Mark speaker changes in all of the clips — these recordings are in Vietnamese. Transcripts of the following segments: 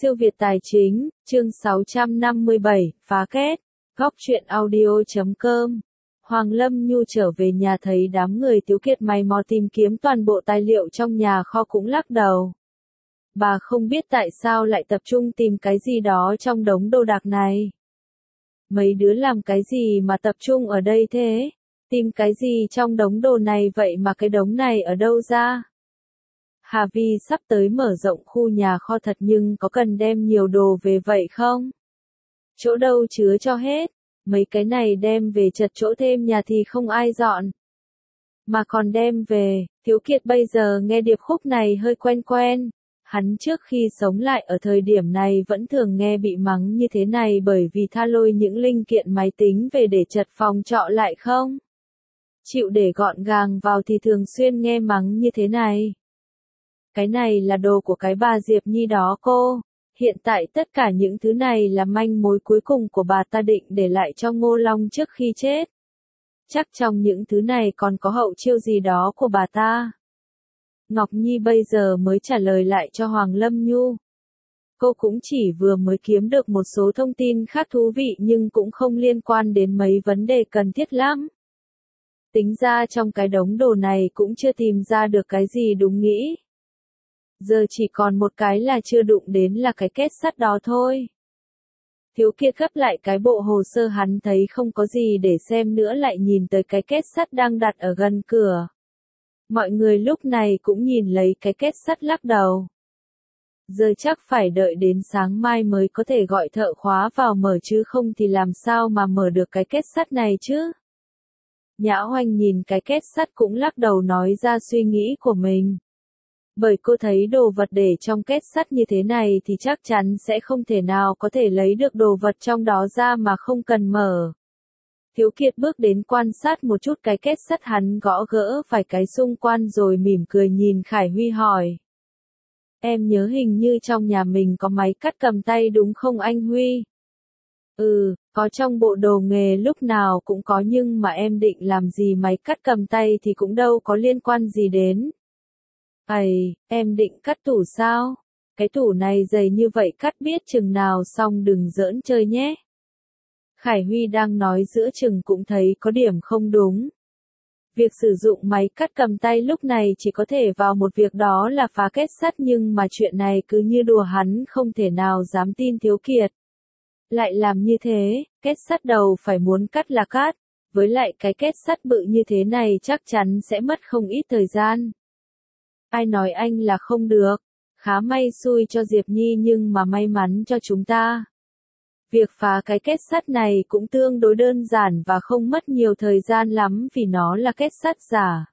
Speaker 1: Siêu Việt Tài Chính, chương 657, phá kết, góc truyện audio.com. Hoàng Lâm Nhu trở về nhà thấy đám người Tiếu Kiệt mày mò tìm kiếm toàn bộ tài liệu trong nhà kho cũng lắc đầu. Bà không biết tại sao lại tập trung tìm cái gì đó trong đống đồ đạc này. Mấy đứa làm cái gì mà tập trung ở đây thế? Tìm cái gì trong đống đồ này vậy mà cái đống này ở đâu ra? Hà Vi sắp tới mở rộng khu nhà kho thật nhưng có cần đem nhiều đồ về vậy không? Chỗ đâu chứa cho hết, mấy cái này đem về chật chỗ thêm nhà thì không ai dọn. Mà còn đem về, Tiếu Kiệt bây giờ nghe điệp khúc này hơi quen quen. Hắn trước khi sống lại ở thời điểm này vẫn thường nghe bị mắng như thế này bởi vì tha lôi những linh kiện máy tính về để chật phòng trọ lại không? Chịu để gọn gàng vào thì thường xuyên nghe mắng như thế này. Cái này là đồ của cái bà Diệp Nhi đó cô. Hiện tại tất cả những thứ này là manh mối cuối cùng của bà ta định để lại cho Ngô Long trước khi chết. Chắc trong những thứ này còn có hậu chiêu gì đó của bà ta. Ngọc Nhi bây giờ mới trả lời lại cho Hoàng Lâm Nhu. Cô cũng chỉ vừa mới kiếm được một số thông tin khác thú vị nhưng cũng không liên quan đến mấy vấn đề cần thiết lắm. Tính ra trong cái đống đồ này cũng chưa tìm ra được cái gì đúng nghĩ. Giờ chỉ còn một cái là chưa đụng đến là cái kết sắt đó thôi. Tiếu Kiệt gấp lại cái bộ hồ sơ hắn thấy không có gì để xem nữa lại nhìn tới cái kết sắt đang đặt ở gần cửa. Mọi người lúc này cũng nhìn lấy cái kết sắt lắc đầu. Giờ chắc phải đợi đến sáng mai mới có thể gọi thợ khóa vào mở chứ không thì làm sao mà mở được cái kết sắt này chứ. Nhã Hoành nhìn cái kết sắt cũng lắc đầu nói ra suy nghĩ của mình. Bởi cô thấy đồ vật để trong kết sắt như thế này thì chắc chắn sẽ không thể nào có thể lấy được đồ vật trong đó ra mà không cần mở. Tiếu Kiệt bước đến quan sát một chút cái kết sắt hắn gõ gỡ vài cái xung quanh rồi mỉm cười nhìn Khải Huy hỏi. Em nhớ hình như trong nhà mình có máy cắt cầm tay đúng không anh Huy? Ừ, có trong bộ đồ nghề lúc nào cũng có nhưng mà em định làm gì máy cắt cầm tay thì cũng đâu có liên quan gì đến. Em định cắt tủ sao? Cái tủ này dày như vậy cắt biết chừng nào xong đừng giỡn chơi nhé. Khải Huy đang nói giữa chừng cũng thấy có điểm không đúng. Việc sử dụng máy cắt cầm tay lúc này chỉ có thể vào một việc đó là phá kết sắt nhưng mà chuyện này cứ như đùa hắn không thể nào dám tin Tiếu Kiệt. Lại làm như thế, kết sắt đầu phải muốn cắt là cắt, với lại cái kết sắt bự như thế này chắc chắn sẽ mất không ít thời gian. Ai nói anh là không được, khá may xui cho Diệp Nhi nhưng mà may mắn cho chúng ta. Việc phá cái kết sắt này cũng tương đối đơn giản và không mất nhiều thời gian lắm vì nó là kết sắt giả.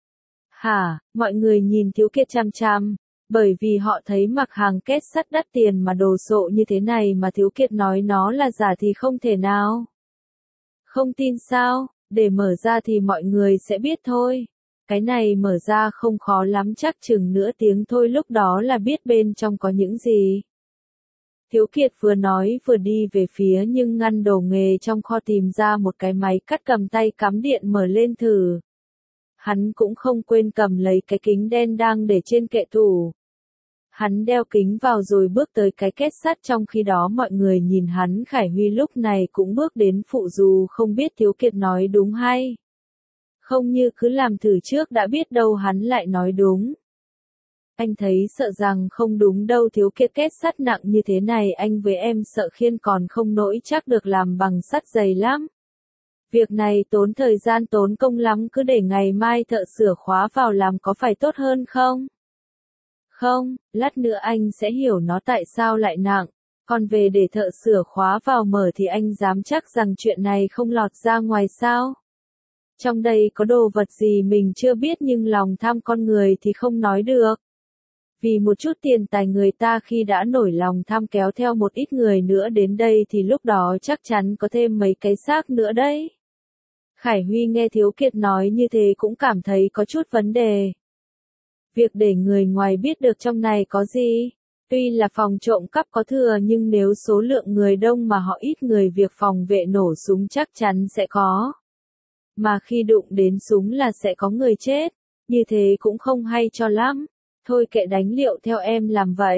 Speaker 1: Hả, mọi người nhìn Tiếu Kiệt chăm chăm, bởi vì họ thấy mặc hàng kết sắt đắt tiền mà đồ sộ như thế này mà Tiếu Kiệt nói nó là giả thì không thể nào. Không tin sao, để mở ra thì mọi người sẽ biết thôi. Cái này mở ra không khó lắm chắc chừng nửa tiếng thôi lúc đó là biết bên trong có những gì. Tiếu Kiệt vừa nói vừa đi về phía nhưng ngăn đồ nghề trong kho tìm ra một cái máy cắt cầm tay cắm điện mở lên thử. Hắn cũng không quên cầm lấy cái kính đen đang để trên kệ tủ. Hắn đeo kính vào rồi bước tới cái kết sắt trong khi đó mọi người nhìn hắn. Khải Huy lúc này cũng bước đến phụ dù không biết Tiếu Kiệt nói đúng hay. Không như cứ làm thử trước đã biết đâu hắn lại nói đúng. Anh thấy sợ rằng không đúng đâu Tiếu Kiệt kết sắt nặng như thế này anh với em sợ khiên còn không nỗi chắc được làm bằng sắt dày lắm. Việc này tốn thời gian tốn công lắm cứ để ngày mai thợ sửa khóa vào làm có phải tốt hơn không? Không, lát nữa anh sẽ hiểu nó tại sao lại nặng. Còn về để thợ sửa khóa vào mở thì anh dám chắc rằng chuyện này không lọt ra ngoài sao? Trong đây có đồ vật gì mình chưa biết nhưng lòng tham con người thì không nói được. Vì một chút tiền tài người ta khi đã nổi lòng tham kéo theo một ít người nữa đến đây thì lúc đó chắc chắn có thêm mấy cái xác nữa đấy. Khải Huy nghe Tiếu Kiệt nói như thế cũng cảm thấy có chút vấn đề. Việc để người ngoài biết được trong này có gì, tuy là phòng trộm cắp có thừa nhưng nếu số lượng người đông mà họ ít người việc phòng vệ nổ súng chắc chắn sẽ có. Mà khi đụng đến súng là sẽ có người chết, như thế cũng không hay cho lắm. Thôi kệ đánh liệu theo em làm vậy.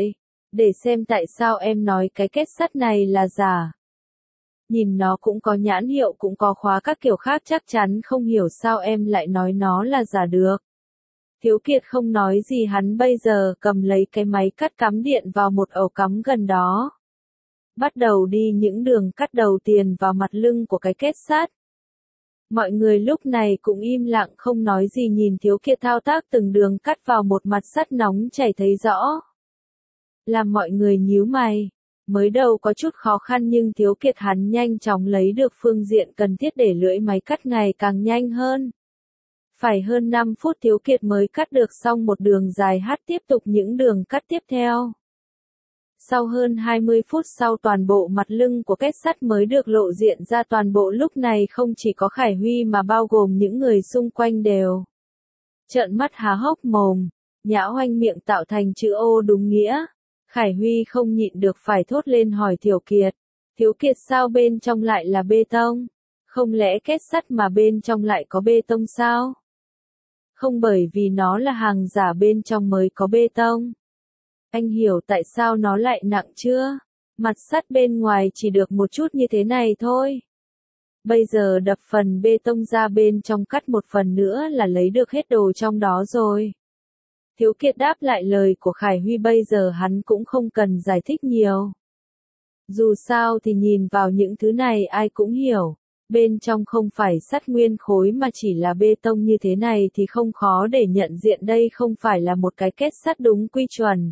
Speaker 1: Để xem tại sao em nói cái kết sắt này là giả. Nhìn nó cũng có nhãn hiệu cũng có khóa các kiểu khác, chắc chắn không hiểu sao em lại nói nó là giả được. Thiếu Kiệt không nói gì, hắn bây giờ cầm lấy cái máy cắt cắm điện vào một ổ cắm gần đó. Bắt đầu đi những đường cắt đầu tiền vào mặt lưng của cái kết sắt. Mọi người lúc này cũng im lặng không nói gì, nhìn Thiếu Kiệt thao tác từng đường cắt vào một mặt sắt nóng chảy thấy rõ. Làm mọi người nhíu mày. Mới đầu có chút khó khăn nhưng Thiếu Kiệt hắn nhanh chóng lấy được phương diện cần thiết để lưỡi máy cắt ngày càng nhanh hơn. Phải hơn 5 phút Thiếu Kiệt mới cắt được xong một đường dài hát, tiếp tục những đường cắt tiếp theo. Sau hơn 20 phút sau toàn bộ mặt lưng của kết sắt mới được lộ diện ra toàn bộ, lúc này không chỉ có Khải Huy mà bao gồm những người xung quanh đều trợn mắt há hốc mồm, nhã hoanh miệng tạo thành chữ O đúng nghĩa. Khải Huy không nhịn được phải thốt lên hỏi Thiếu Kiệt sao bên trong lại là bê tông? Không lẽ kết sắt mà bên trong lại có bê tông sao? Không, bởi vì nó là hàng giả bên trong mới có bê tông. Anh hiểu tại sao nó lại nặng chưa? Mặt sắt bên ngoài chỉ được một chút như thế này thôi. Bây giờ đập phần bê tông ra bên trong, cắt một phần nữa là lấy được hết đồ trong đó rồi. Thiếu Kiệt đáp lại lời của Khải Huy, bây giờ hắn cũng không cần giải thích nhiều. Dù sao thì nhìn vào những thứ này ai cũng hiểu. Bên trong không phải sắt nguyên khối mà chỉ là bê tông như thế này thì không khó để nhận diện đây không phải là một cái kết sắt đúng quy chuẩn.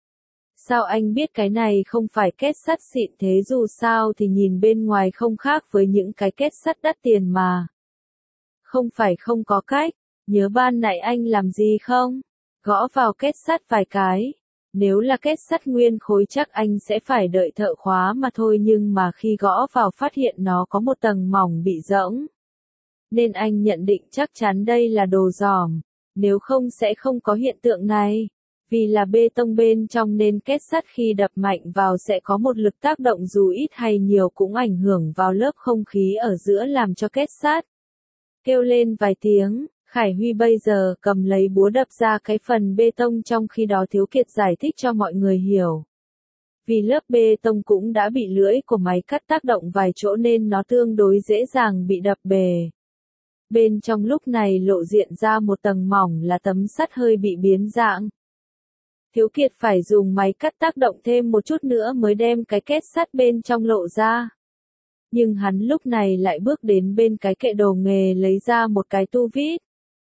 Speaker 1: Sao anh biết cái này không phải kết sắt xịn thế? Dù sao thì nhìn bên ngoài không khác với những cái kết sắt đắt tiền mà. Không phải không có cách, nhớ ban nãy anh làm gì không? Gõ vào kết sắt vài cái. Nếu là kết sắt nguyên khối chắc anh sẽ phải đợi thợ khóa mà thôi, nhưng mà khi gõ vào phát hiện nó có một tầng mỏng bị rỗng. Nên anh nhận định chắc chắn đây là đồ giỏm, nếu không sẽ không có hiện tượng này. Vì là bê tông bên trong nên kết sắt khi đập mạnh vào sẽ có một lực tác động dù ít hay nhiều cũng ảnh hưởng vào lớp không khí ở giữa làm cho kết sắt kêu lên vài tiếng. Khải Huy bây giờ cầm lấy búa đập ra cái phần bê tông, trong khi đó Thiếu Kiệt giải thích cho mọi người hiểu. Vì lớp bê tông cũng đã bị lưỡi của máy cắt tác động vài chỗ nên nó tương đối dễ dàng bị đập bể. Bên trong lúc này lộ diện ra một tầng mỏng là tấm sắt hơi bị biến dạng. Thiếu Kiệt phải dùng máy cắt tác động thêm một chút nữa mới đem cái kết sắt bên trong lộ ra. Nhưng hắn lúc này lại bước đến bên cái kệ đồ nghề lấy ra một cái tu vít.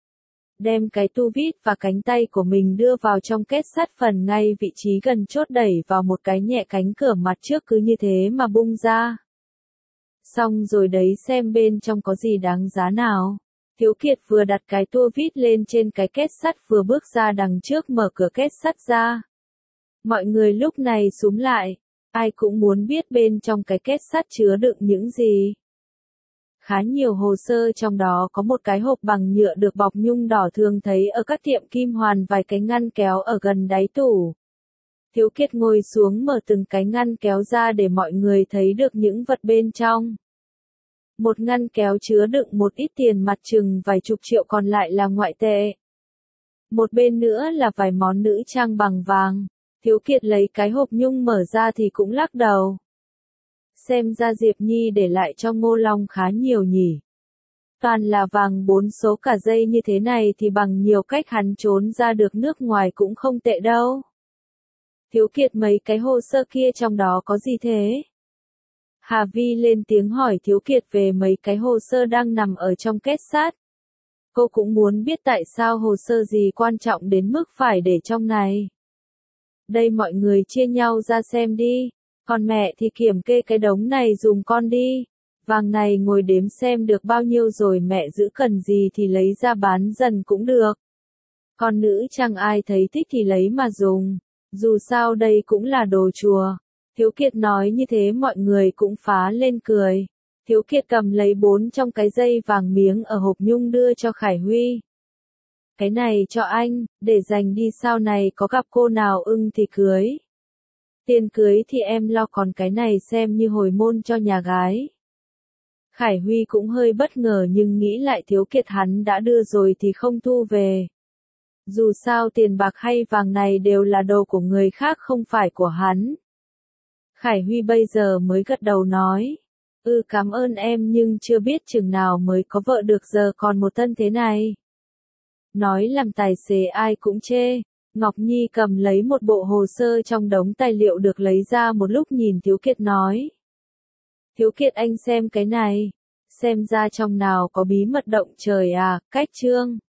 Speaker 1: Đem cái tu vít và cánh tay của mình đưa vào trong kết sắt phần ngay vị trí gần chốt, đẩy vào một cái nhẹ cánh cửa mặt trước, cứ như thế mà bung ra. Xong rồi đấy, xem bên trong có gì đáng giá nào. Thiếu Kiệt vừa đặt cái tua vít lên trên cái kết sắt vừa bước ra đằng trước mở cửa kết sắt ra. Mọi người lúc này xúm lại, ai cũng muốn biết bên trong cái kết sắt chứa đựng những gì. Khá nhiều hồ sơ, trong đó có một cái hộp bằng nhựa được bọc nhung đỏ thường thấy ở các tiệm kim hoàn, vài cái ngăn kéo ở gần đáy tủ. Thiếu Kiệt ngồi xuống mở từng cái ngăn kéo ra để mọi người thấy được những vật bên trong. Một ngăn kéo chứa đựng một ít tiền mặt chừng vài chục triệu, còn lại là ngoại tệ. Một bên nữa là vài món nữ trang bằng vàng. Thiếu Kiệt lấy cái hộp nhung mở ra thì cũng lắc đầu. Xem ra Diệp Nhi để lại cho Ngô Long khá nhiều nhỉ. Toàn là vàng 4 số cả dây như thế này thì bằng nhiều cách hắn trốn ra được nước ngoài cũng không tệ đâu. Thiếu Kiệt, mấy cái hồ sơ kia trong đó có gì thế? Hà Vi lên tiếng hỏi Thiếu Kiệt về mấy cái hồ sơ đang nằm ở trong kết sắt. Cô cũng muốn biết tại sao hồ sơ gì quan trọng đến mức phải để trong này. Đây, mọi người chia nhau ra xem đi. Còn mẹ thì kiểm kê cái đống này dùm con đi. Vàng này ngồi đếm xem được bao nhiêu rồi mẹ giữ cần gì thì lấy ra bán dần cũng được. Còn nữ trang ai thấy thích thì lấy mà dùng. Dù sao đây cũng là đồ chùa. Thiếu Kiệt nói như thế mọi người cũng phá lên cười. Thiếu Kiệt cầm lấy 4 trong cái dây vàng miếng ở hộp nhung đưa cho Khải Huy. Cái này cho anh, để dành đi sau này có gặp cô nào ưng thì cưới. Tiền cưới thì em lo, còn cái này xem như hồi môn cho nhà gái. Khải Huy cũng hơi bất ngờ nhưng nghĩ lại Thiếu Kiệt hắn đã đưa rồi thì không thu về. Dù sao tiền bạc hay vàng này đều là đồ của người khác không phải của hắn. Khải Huy bây giờ mới gật đầu nói. Cảm ơn em nhưng chưa biết chừng nào mới có vợ được giờ còn một thân thế này. Nói làm tài xế ai cũng chê. Ngọc Nhi cầm lấy một bộ hồ sơ trong đống tài liệu được lấy ra một lúc nhìn Thiếu Kiệt nói. Thiếu Kiệt anh xem cái này. Xem ra trong nào có bí mật động trời à, cách chương.